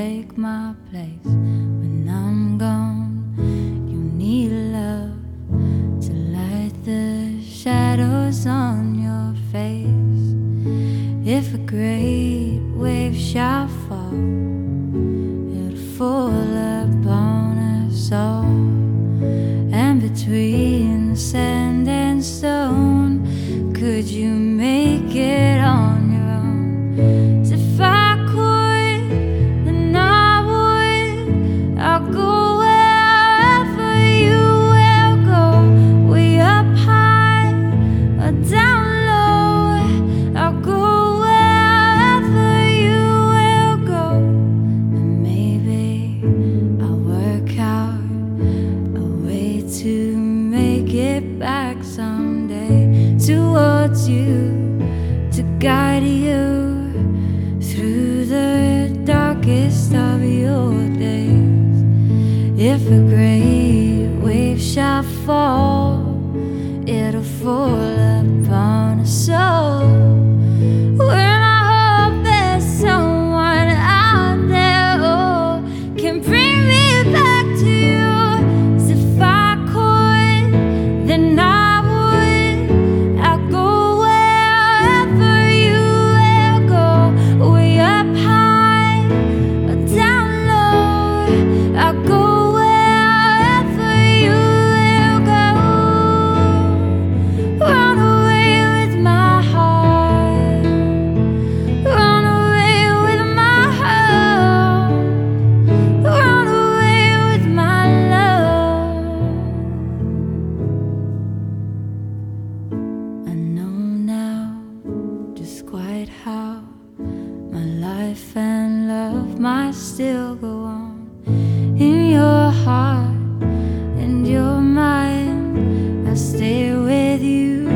take my place when I'm gone. You need love to light the shadows on your face. If a great wave shall fall, it'll fall upon us all. And between the sand and stone, could you make it on your own? 'Cause if I could, then I would. I'll go wherever you will go, way up high or down low. I'll go wherever you will go, and maybe I'll work out a way to make it back someday towards you, to guide you through the darkest of your days. If a great wave shall fall, it'll fall upon us all. When I hope there's someone out there who can bring me back to you. 'Cause if I could, then I would. I'll go wherever you will go, way up high or down low. I'll go wherever you will go. Run away with my heart, run away with my heart, run away with my love. I know now just quite how my life and love might still go on in your heart and your mind. I'll stay with you